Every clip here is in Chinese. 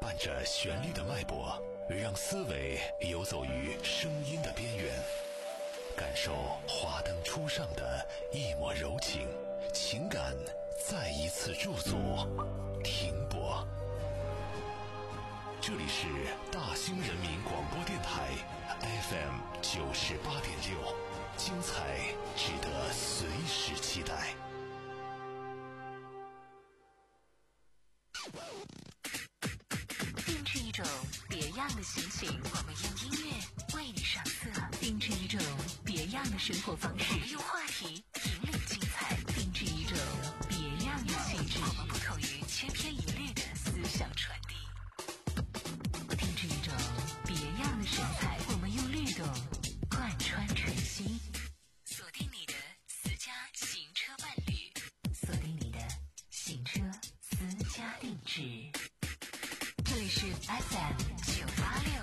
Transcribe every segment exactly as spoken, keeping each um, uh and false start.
伴着旋律的脉搏，让思维游走于声音的边缘，感受华灯初上的一抹柔情，情感再一次驻足停泊。这里是大兴人民广播电台 F M 九十八点六，精彩值得随时期待。 定制一种别样的心情，我们用音乐为你上色；定制一种别样的生活方式，我们用话题引领精彩；定制一种别样的气质，我们不同于千篇一律的思想传递；定制一种别样的神采，我们用律动贯穿晨曦。锁定你的私家行车伴侣，锁定你的行车私家定制。这里是 F M 九八六。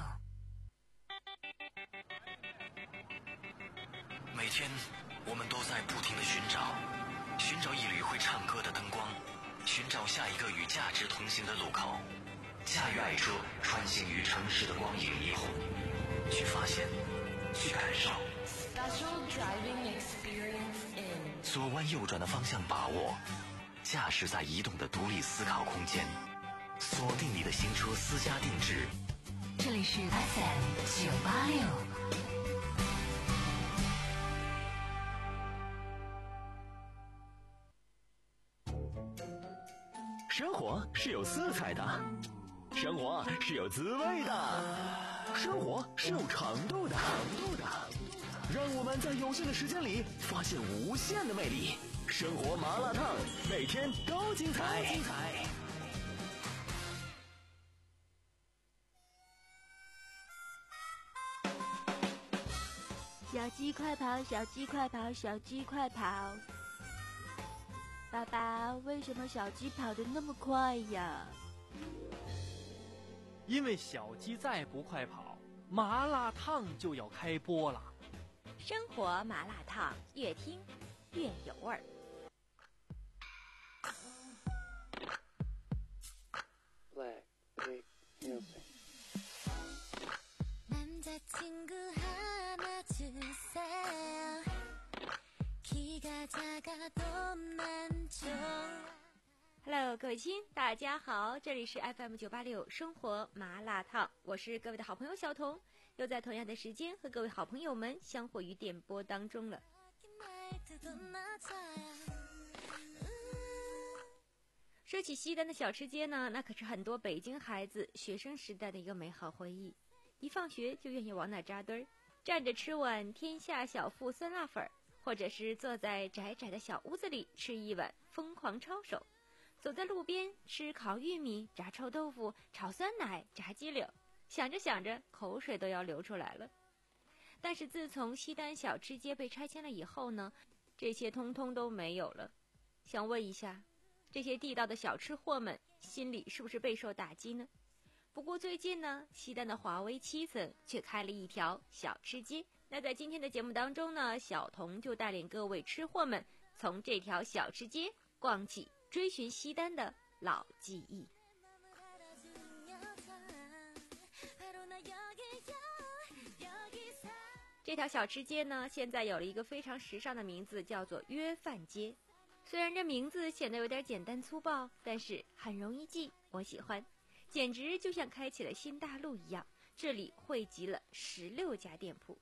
每天我们都在不停地寻找，寻找一缕会唱歌的灯光，寻找下一个与价值同行的路口，驾驭爱车穿行于城市的光影霓虹，去发现，去感受。 Special driving experience in 左弯右转的方向把握，驾驶在移动的独立思考空间，锁定你的行车私家定制。 这里是 F M 九八六。 生活是有色彩的，生活是有滋味的，生活是有长度的。让我们在有限的时间里发现无限的魅力。生活麻辣烫，每天都精彩。 小鸡快跑，小鸡快跑，小鸡快跑！爸爸，为什么小鸡跑得那么快呀？ 因为小鸡再不快跑，麻辣烫就要开播了。 生活麻辣烫，越听越有味儿。 Black Big Music。 Hello， 各位亲，大家好，这里是 F M 九八六生活麻辣烫，我是各位的好朋友小彤，又在同样的时间和各位好朋友们相会于电波当中了。说起西单的小吃街呢，那可是很多北京孩子学生时代的一个美好回忆，一放学就愿意往那扎堆儿，站着吃碗天下小腹酸辣粉，或者是坐在窄窄的小屋子里吃一碗疯狂抄手，走在路边吃烤玉米、炸臭豆腐、炒酸奶、炸鸡柳，想着想着口水都要流出来了。但是自从西单小吃街被拆迁了以后呢，这些通通都没有了。想问一下，这些地道的小吃货们心里是不是备受打击呢？不过最近呢，西单的华威七层却开了一条小吃街。那在今天的节目当中呢，小彤就带领各位吃货们从这条小吃街逛起，追寻西单的老记忆。这条小吃街呢，现在有了一个非常时尚的名字，叫做约饭街。虽然这名字显得有点简单粗暴，但是很容易记，我喜欢，简直就像开启了新大陆一样。这里汇集了十六家店铺，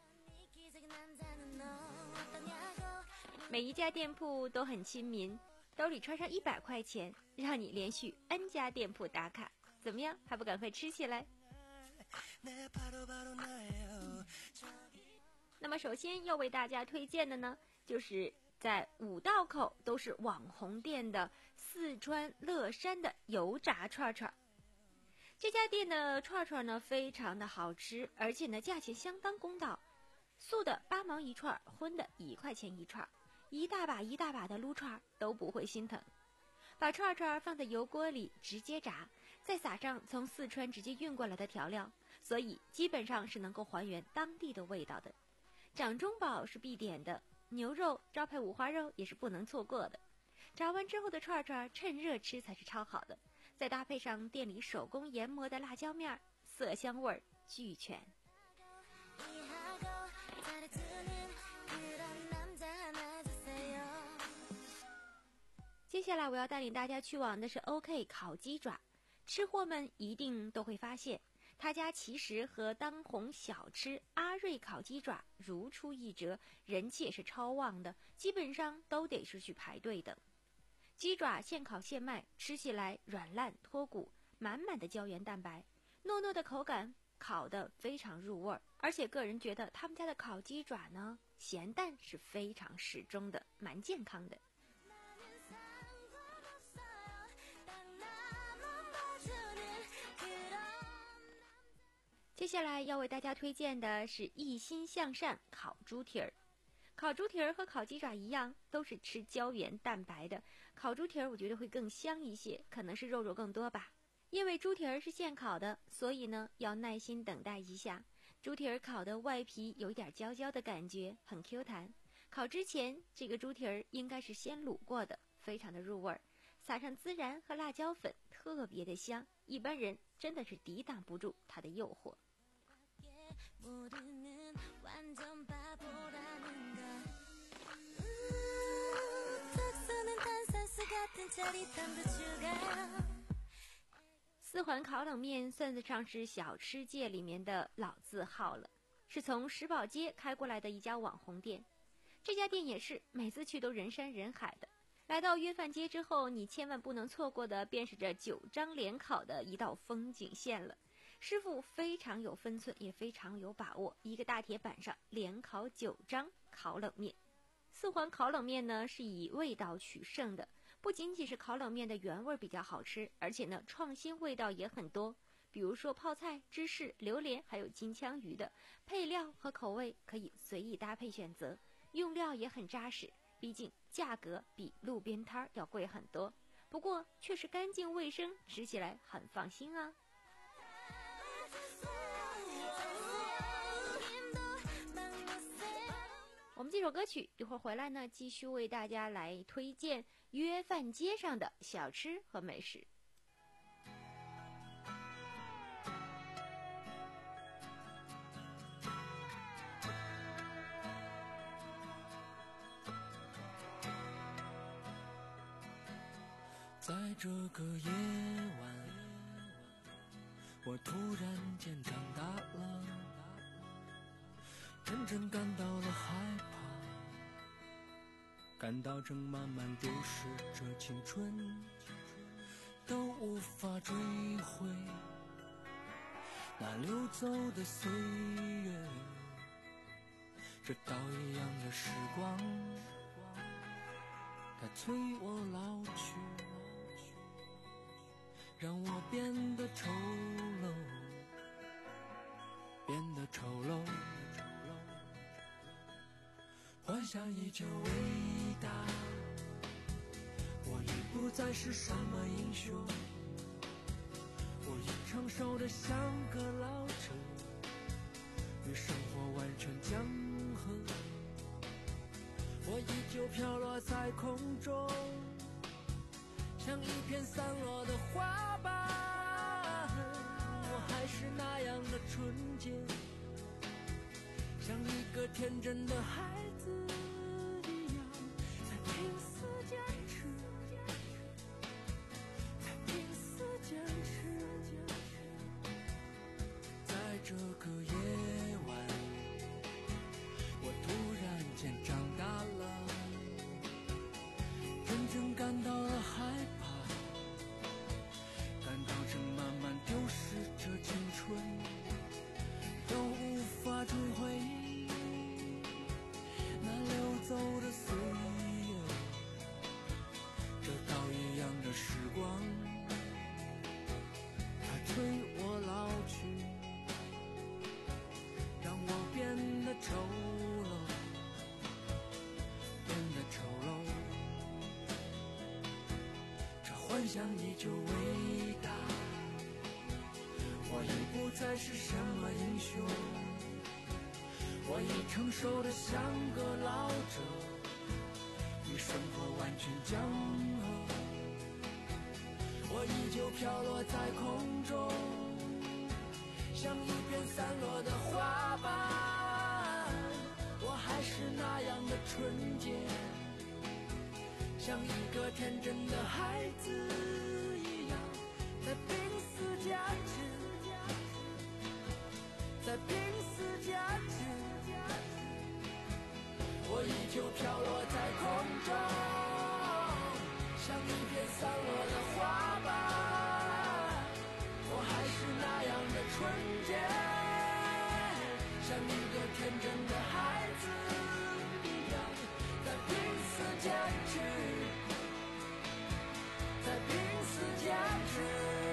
每一家店铺都很亲民，兜里揣上一百块钱，让你连续 N 家店铺打卡，怎么样？还不赶快吃起来？那么首先要为大家推荐的呢，就是在五道口都是网红店的四川乐山的油炸串串。这家店的串串呢非常的好吃，而且呢价钱相当公道，素的八毛一串，荤的一块钱一串，一大把一大把的撸串都不会心疼。把串串放在油锅里直接炸，再撒上从四川直接运过来的调料，所以基本上是能够还原当地的味道的。掌中宝是必点的，牛肉招牌五花肉也是不能错过的。炸完之后的串串趁热吃才是超好的， 再搭配上店里手工研磨的辣椒面，色香味俱全。接下来我要带领大家去往的是 OK 烤鸡爪，吃货们一定都会发现，他家其实和当红小吃阿瑞烤鸡爪如出一辙，人气也是超旺的，基本上都得是去排队的。鸡爪现烤现卖，吃起来软烂脱骨，满满的胶原蛋白，糯糯的口感，烤得非常入味儿。而且个人觉得他们家的烤鸡爪呢，咸淡是非常适中的，蛮健康的。接下来要为大家推荐的是一心向善烤猪蹄儿。烤猪蹄儿和烤鸡爪一样，都是吃胶原蛋白的。烤猪蹄儿我觉得会更香一些，可能是肉肉更多吧。因为猪蹄儿是现烤的，所以呢要耐心等待一下。猪蹄儿烤的外皮有一点焦焦的感觉，很 Q 弹。烤之前，这个猪蹄儿应该是先卤过的，非常的入味儿。撒上孜然和辣椒粉，特别的香，一般人真的是抵挡不住它的诱惑。四环烤冷面算得上是小吃界里面的老字号了，是从石宝街开过来的一家网红店。这家店也是每次去都人山人海的。来到约饭街之后，你千万不能错过的便是这九张连烤的一道风景线了。师傅非常有分寸，也非常有把握，一个大铁板上连烤九张烤冷面。四环烤冷面呢是以味道取胜的，不仅仅是烤冷面的原味比较好吃，而且呢创新味道也很多，比如说泡菜、芝士、榴莲还有金枪鱼的配料和口味可以随意搭配选择，用料也很扎实，毕竟价格比路边摊要贵很多，不过却是干净卫生，吃起来很放心啊。我们这首歌曲一会儿回来呢，继续为大家来推荐约饭街上的小吃和美食。 在这个夜晚，我突然间长大了，真正感到了害怕，感到正慢慢丢失着青春，都无法追回那流走的岁月，这刀一样的时光，它催我老去，让我变得丑陋，变得丑陋。幻想依旧伟大，我已不再是什么英雄，我已成熟得像个老者，与生活完全僵合。我依旧飘落在空中，像一片散落的花瓣，我还是那样的纯洁，像一个天真的孩子一样，在拼死坚持，在拼死坚持。在这个夜晚，我突然间长大了，真正感到了害怕，感到正慢慢丢失着青春，都无法追回那流走的岁月，这刀一样的时光，它催我老去，让我变得丑陋，变得丑陋。这幻想依旧伟大，我已不再是什么英雄，我已成熟得像个老者，与生活完全僵合。我依旧旧飘落在空中，像一片散落的花瓣。我还是那样的纯洁，像一个天真的孩子一样，在拼死夹持，在拼死夹持。我依旧飘落在空中，像一片散落的花瓣。我还是那样的纯洁，像一个天真的孩子一样，在拼死坚持，在拼死坚持。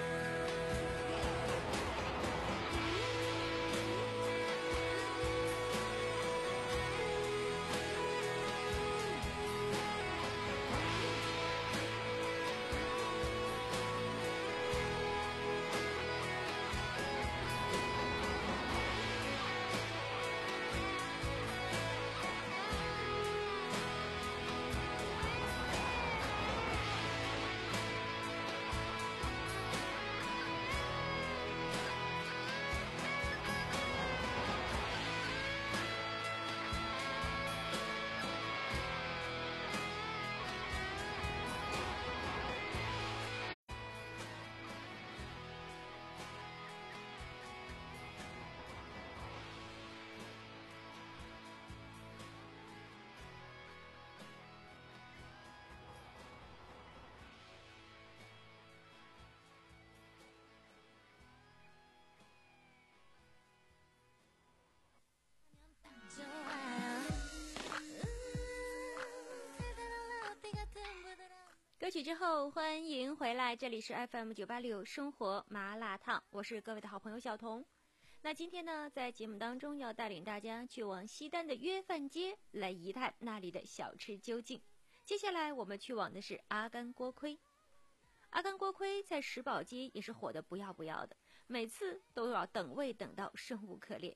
歌曲之后，欢迎回来，这里是 F M 九八六生活麻辣烫，我是各位的好朋友小彤。那今天呢，在节目当中要带领大家去往西单的约饭街来一探那里的小吃究竟。接下来我们去往的是阿甘锅盔。阿甘锅盔在石宝街也是火得不要不要的，每次都要等位等到生无可恋。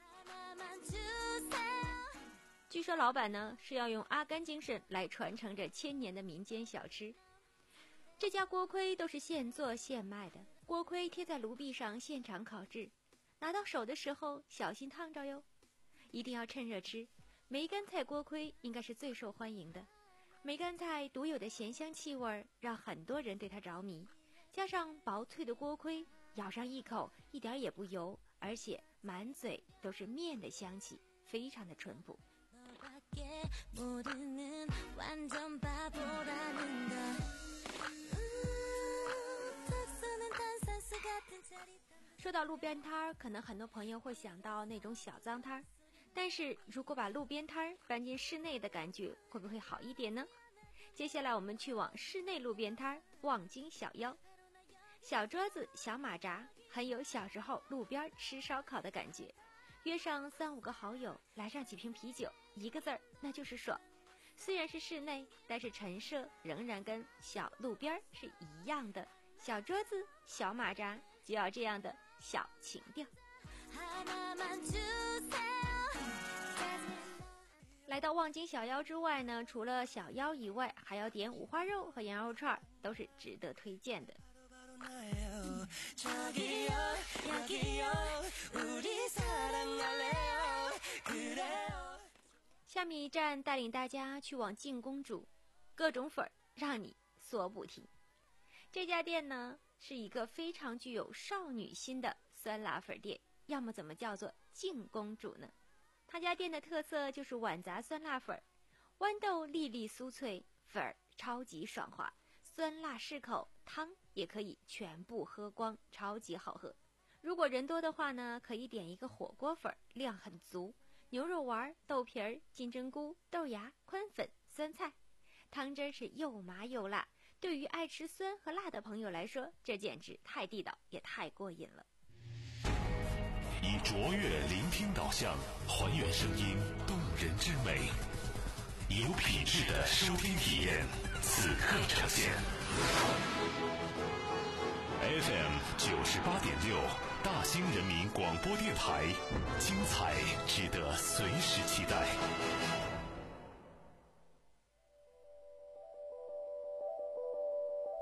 据说老板呢是要用阿甘精神来传承着千年的民间小吃。这家锅盔都是现做现卖的，锅盔贴在炉壁上现场烤制，拿到手的时候小心烫着哟，一定要趁热吃。梅干菜锅盔应该是最受欢迎的，梅干菜独有的咸香气味让很多人对它着迷，加上薄脆的锅盔，咬上一口一点也不油，而且满嘴都是面的香气，非常的淳朴。说到路边摊儿，可能很多朋友会想到那种小脏摊儿，但是如果把路边摊儿搬进室内的感觉会不会好一点呢？接下来我们去往室内路边摊儿望京小腰。小桌子小马扎，很有小时候路边吃烧烤的感觉。约上三五个好友，来上几瓶啤酒，一个字儿，那就是爽。虽然是室内，但是陈设仍然跟小路边是一样的，小桌子小马扎，就要这样的小情调。来到望京小腰之外呢，除了小腰以外，还要点五花肉和羊肉串，都是值得推荐的。下面一站带领大家去往靖公主，各种粉儿让你说不停。这家店呢是一个非常具有少女心的酸辣粉店，要么怎么叫做靖公主呢？他家店的特色就是碗杂酸辣粉，豌豆粒粒酥脆，粉儿超级爽滑，酸辣适口，汤也可以全部喝光，超级好喝。如果人多的话呢，可以点一个火锅粉，量很足，牛肉丸、豆皮儿、金针菇、豆芽、宽粉、酸菜，汤汁是又麻又辣。对于爱吃酸和辣的朋友来说，这简直太地道，也太过瘾了。 以卓越聆听导向，还原声音动人之美，有品质的收听体验，此刻呈现。F M 九十八点六，大兴人民广播电台，精彩值得随时期待。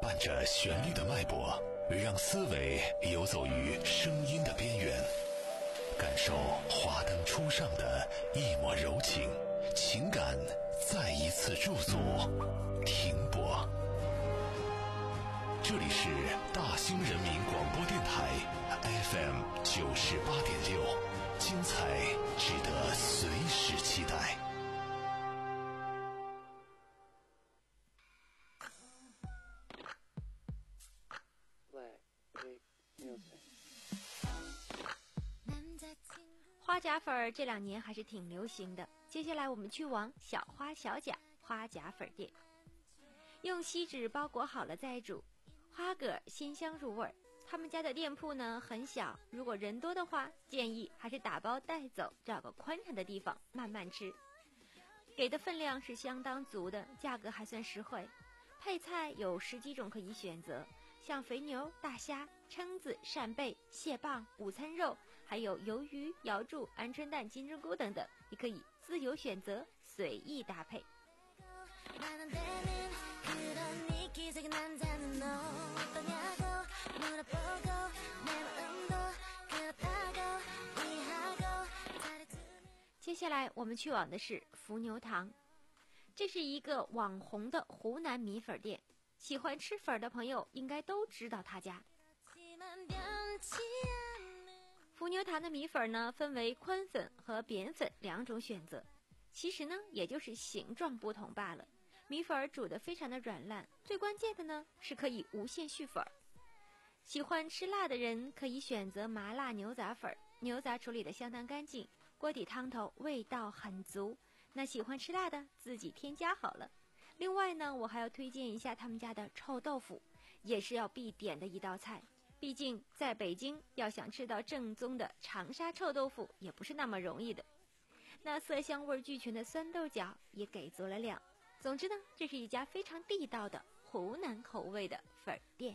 伴着旋律的脉搏，让思维游走于声音的边缘，感受华灯初上的一抹柔情，情感再一次驻足停泊。这里是大兴人民广播电台 F M 九十八点六，精彩值得随时期待。 花甲粉儿这两年还是挺流行的。接下来我们去往小花小甲花甲粉店，用锡纸包裹好了再煮，花蛤鲜香入味儿。他们家的店铺呢很小，如果人多的话，建议还是打包带走，找个宽敞的地方慢慢吃。给的分量是相当足的，价格还算实惠。配菜有十几种可以选择，像肥牛、大虾、蛏子、扇贝、蟹棒、午餐肉，还有鱿鱼、瑶柱、鹌鹑蛋、金针菇等等，你可以自由选择，随意搭配。接下来我们去往的是伏牛堂，这是一个网红的湖南米粉店，喜欢吃粉的朋友应该都知道他家。伏牛堂的米粉呢，分为宽粉和扁粉两种选择，其实呢也就是形状不同罢了。米粉煮得非常的软烂，最关键的呢是可以无限续粉。喜欢吃辣的人可以选择麻辣牛杂粉，牛杂处理得相当干净，锅底汤头味道很足，那喜欢吃辣的自己添加好了。另外呢，我还要推荐一下他们家的臭豆腐，也是要必点的一道菜。毕竟在北京要想吃到正宗的长沙臭豆腐也不是那么容易的。那色香味俱全的酸豆角也给足了量。总之呢，这是一家非常地道的湖南口味的粉店。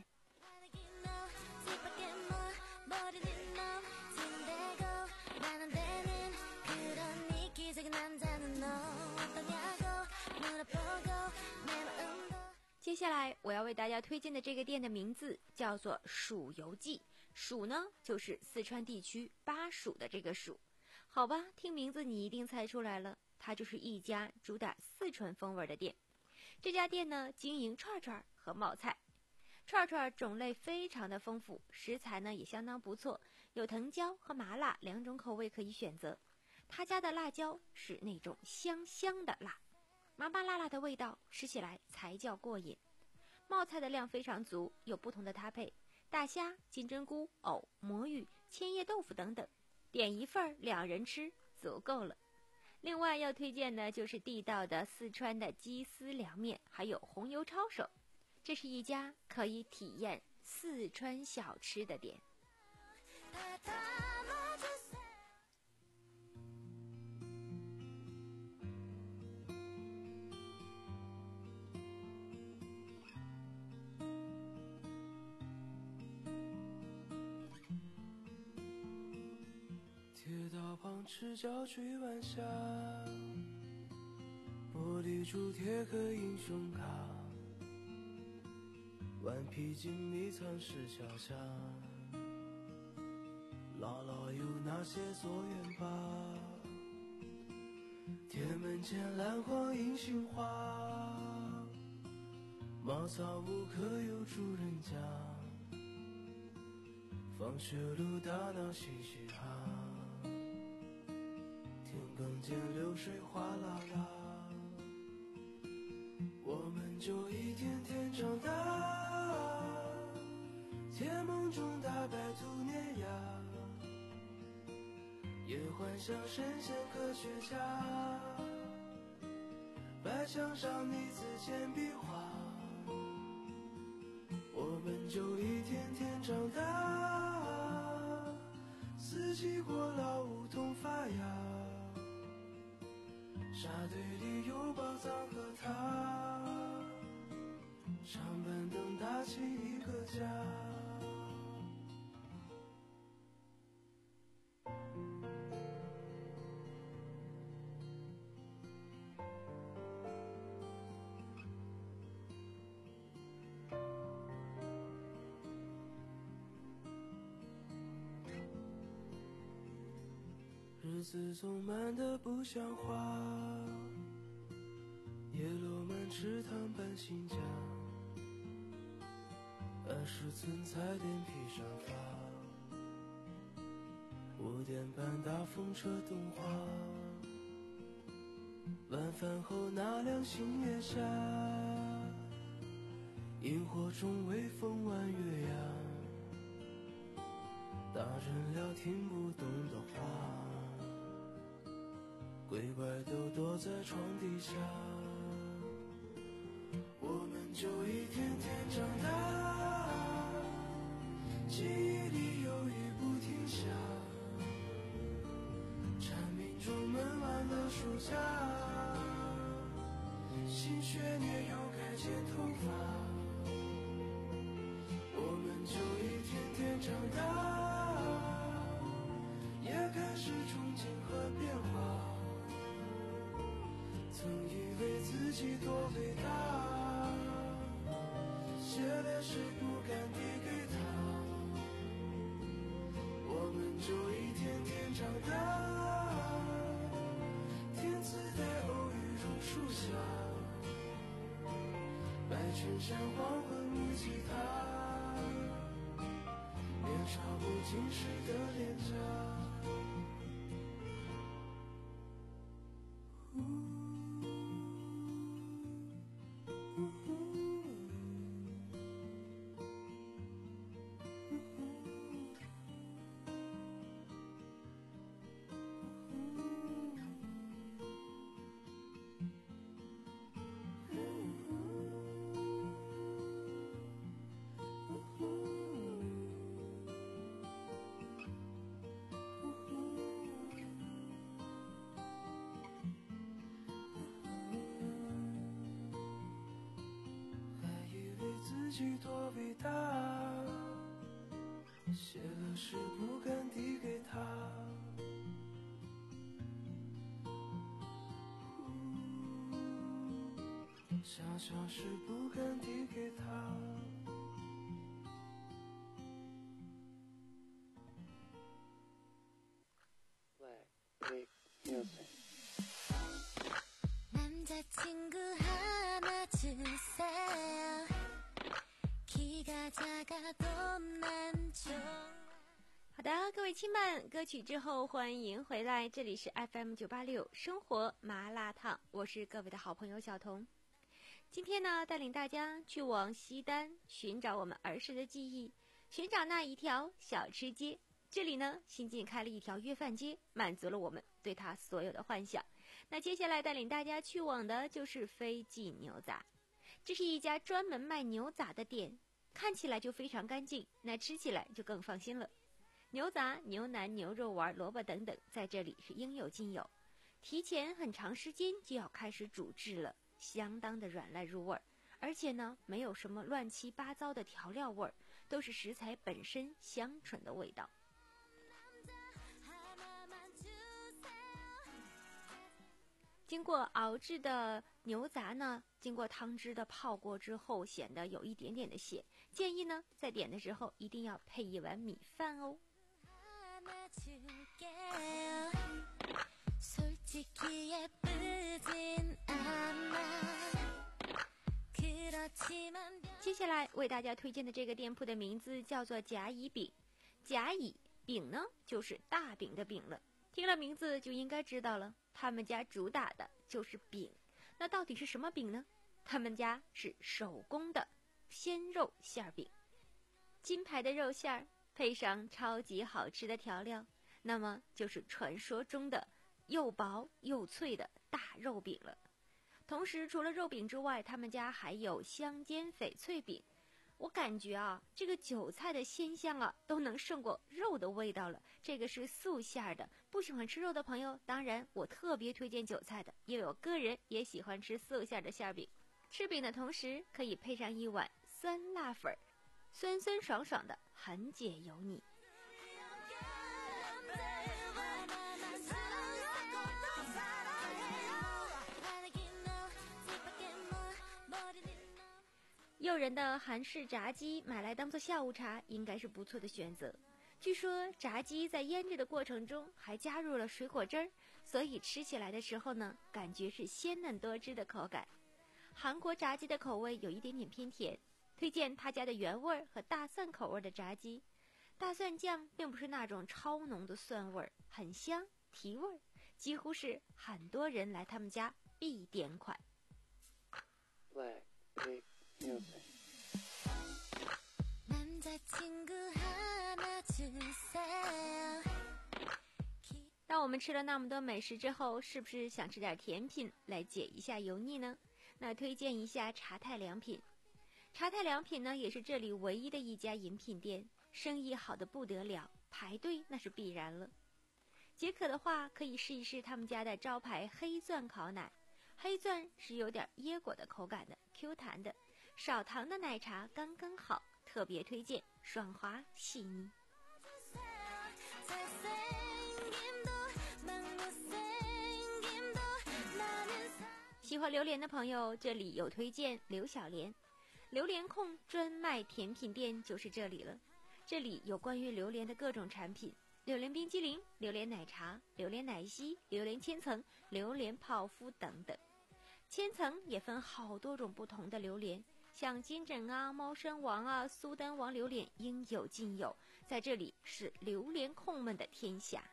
接下来我要为大家推荐的这个店的名字叫做蜀游记，蜀呢就是四川地区巴蜀的这个蜀。好吧，听名字你一定猜出来了，它就是一家主打四川风味的店。这家店呢经营串串和冒菜，串串种类非常的丰富，食材呢也相当不错，有藤椒和麻辣两种口味可以选择。他家的辣椒是那种香香的辣，麻麻辣辣的味道，吃起来才叫过瘾。冒菜的量非常足，有不同的搭配，大虾、金针菇、藕、魔芋、千叶豆腐等等，点一份两人吃足够了。另外要推荐的就是地道的四川的鸡丝凉面，还有红油抄手，这是一家可以体验四川小吃的店。 铁道旁赤脚追晚霞，玻璃珠贴个英雄卡，顽皮筋迷藏石桥下，姥姥有那些作业吧，铁门前蓝黄银杏花，茅草屋可有住人家，放学路打闹嘻嘻哈，田埂间流水哗啦啦，我们就一天天长大，甜梦中大白兔碾压，也幻想神仙科学家，白墙上你字简笔画，我们就一天天长大，四季过老梧桐发芽，沙堆里有宝藏和他，长板凳搭起一个家。 字总慢得不像话，叶落满池塘般新疆，二十寸彩电披上发，五点半大风车动画，晚饭后那辆星月下，萤火虫微风弯月牙，大人聊听不懂的话，鬼怪都躲在床底下，我们就一天天长大，记忆里有雨不停下，蝉鸣中闷完了暑假，新学年又该剪头发，我们就一天天长大，也开始憧憬和变化，曾以为自己多伟大，写的诗不敢递给他，我们就一天天长大，天自带偶遇榕树下，白衬衫黄昏木吉他，年少不经事的脸颊。自己多伟大，写了诗不敢递给他，小小事不敢递给他。 Play music. 남자친구 하나 주세요. 키가 작아도 난 좋아. 好的，各位亲们，歌曲之后欢迎回来，这里是 F M 九八六生活麻辣烫，我是各位的好朋友小彤。今天呢，带领大家去往西单寻找我们儿时的记忆，寻找那一条小吃街。这里呢，新近开了一条约饭街，满足了我们对它所有的幻想。那接下来带领大家去往的就是飞记牛杂，这是一家专门卖牛杂的店，看起来就非常干净，那吃起来就更放心了。牛杂、牛腩、牛肉丸、萝卜等等，在这里是应有尽有。提前很长时间就要开始煮制了，相当的软烂入味儿，而且呢，没有什么乱七八糟的调料味儿，都是食材本身香醇的味道。经过熬制的牛杂呢，经过汤汁的泡过之后，显得有一点点的咸，建议呢在点的时候一定要配一碗米饭哦。接下来为大家推荐的这个店铺的名字叫做甲乙饼。甲乙饼呢，就是大饼的饼了，听了名字就应该知道了，他们家主打的就是饼。那到底是什么饼呢？他们家是手工的鲜肉馅饼，金牌的肉馅儿配上超级好吃的调料，那么就是传说中的又薄又脆的大肉饼了。同时除了肉饼之外，他们家还有香煎翡翠饼。我感觉啊，这个韭菜的鲜香啊，都能胜过肉的味道了。这个是素馅的，不喜欢吃肉的朋友，当然我特别推荐韭菜的，因为我个人也喜欢吃素馅的馅饼。吃饼的同时，可以配上一碗酸辣粉，酸酸爽爽的，很解油腻。诱人的韩式炸鸡买来当做下午茶应该是不错的选择。 据说炸鸡在腌制的过程中还加入了水果汁儿，所以吃起来的时候呢，感觉是鲜嫩多汁的口感。韩国炸鸡的口味有一点点偏甜，推荐他家的原味和大蒜口味的炸鸡。大蒜酱并不是那种超浓的蒜味，很香提味，几乎是很多人来他们家必点款。 Black Big Music。 当我们吃了那么多美食之后，是不是想吃点甜品来解一下油腻呢？那推荐一下茶太良品。茶太良品呢，也是这里唯一的一家饮品店，生意好的不得了，排队那是必然了。解渴的话，可以试一试他们家的招牌黑钻烤奶。黑钻是有点椰果的口感的， Q 弹的，少糖的奶茶刚刚好，特别推荐，爽滑细腻。喜欢榴莲的朋友，这里有推荐刘小莲。榴莲控专卖甜品店就是这里了，这里有关于榴莲的各种产品，榴莲冰激凌、榴莲奶茶、榴莲奶昔、榴莲千层、榴莲泡芙等等。千层也分好多种不同的榴莲，像金枕啊、猫山王啊、苏丹王榴莲应有尽有，在这里是榴莲控们的天下。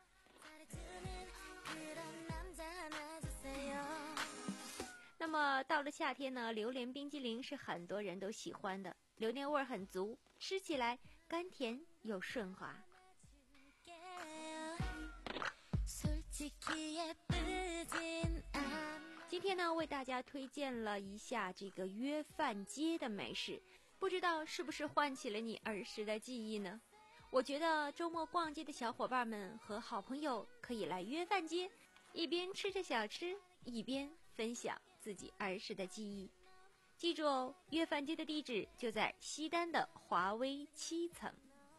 那么到了夏天呢，榴莲冰激凌是很多人都喜欢的，榴莲味很足，吃起来甘甜又顺滑。今天呢，为大家推荐了一下这个约饭街的美食，不知道是不是唤起了你儿时的记忆呢？我觉得周末逛街的小伙伴们和好朋友可以来约饭街，一边吃着小吃，一边分享自己儿时的记忆。记住哦，约饭街的地址就在西单的华威七层。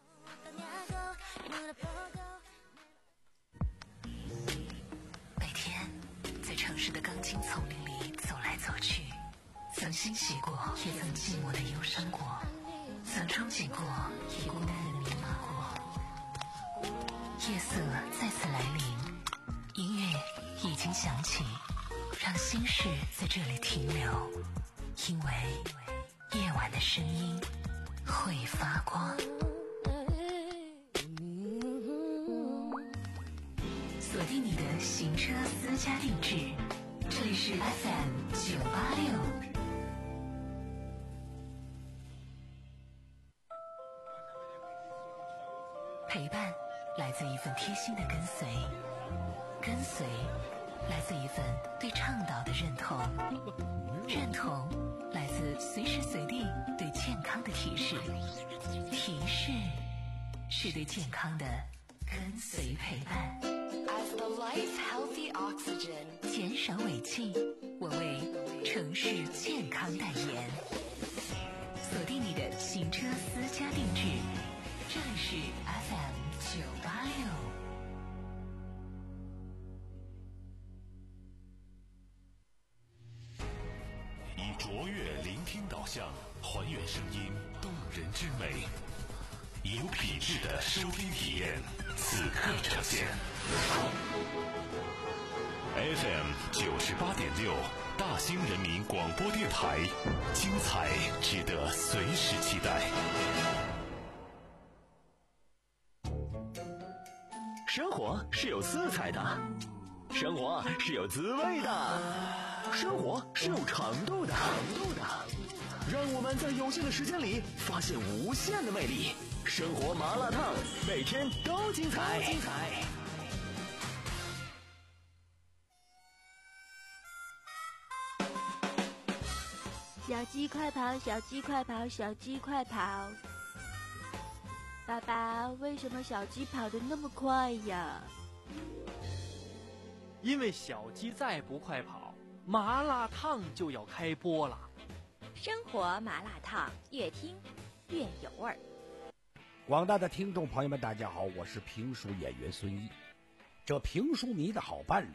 每天在城市的钢筋丛林里走来走去，曾欣喜过，也曾寂寞的忧伤过，曾憧憬过，也孤单的迷茫过。夜色再次来临，音乐已经响起，让心事在这里停留，因为夜晚的声音会发光。锁定你的行车私家定制，这里是 F M 九八六。陪伴来自一份贴心的跟随，跟随来自一份对倡导的认同，认同来自随时随地对健康的提示，提示是对健康的跟随陪伴。 As the life's healthy oxygen， 减少尾气，我为城市健康代言。锁定你的行车私家定制，这里是 F M 九八六。 以卓越聆听导向，还原声音动人之美，有品质的收听体验，此刻呈现。F M 九十八点六，大兴人民广播电台，精彩值得随时期待。 生活是有色彩的，生活是有滋味的，生活是有长度的，长度的。让我们在有限的时间里发现无限的魅力。生活麻辣烫，每天都精彩。精彩。 小鸡快跑，小鸡快跑，小鸡快跑！爸爸，为什么小鸡跑得那么快呀？ 因为小鸡再不快跑，麻辣烫就要开播了。 生活麻辣烫，越听越有味儿。 广大的听众朋友们，大家好，我是评书演员孙毅。这评书迷的好伴侣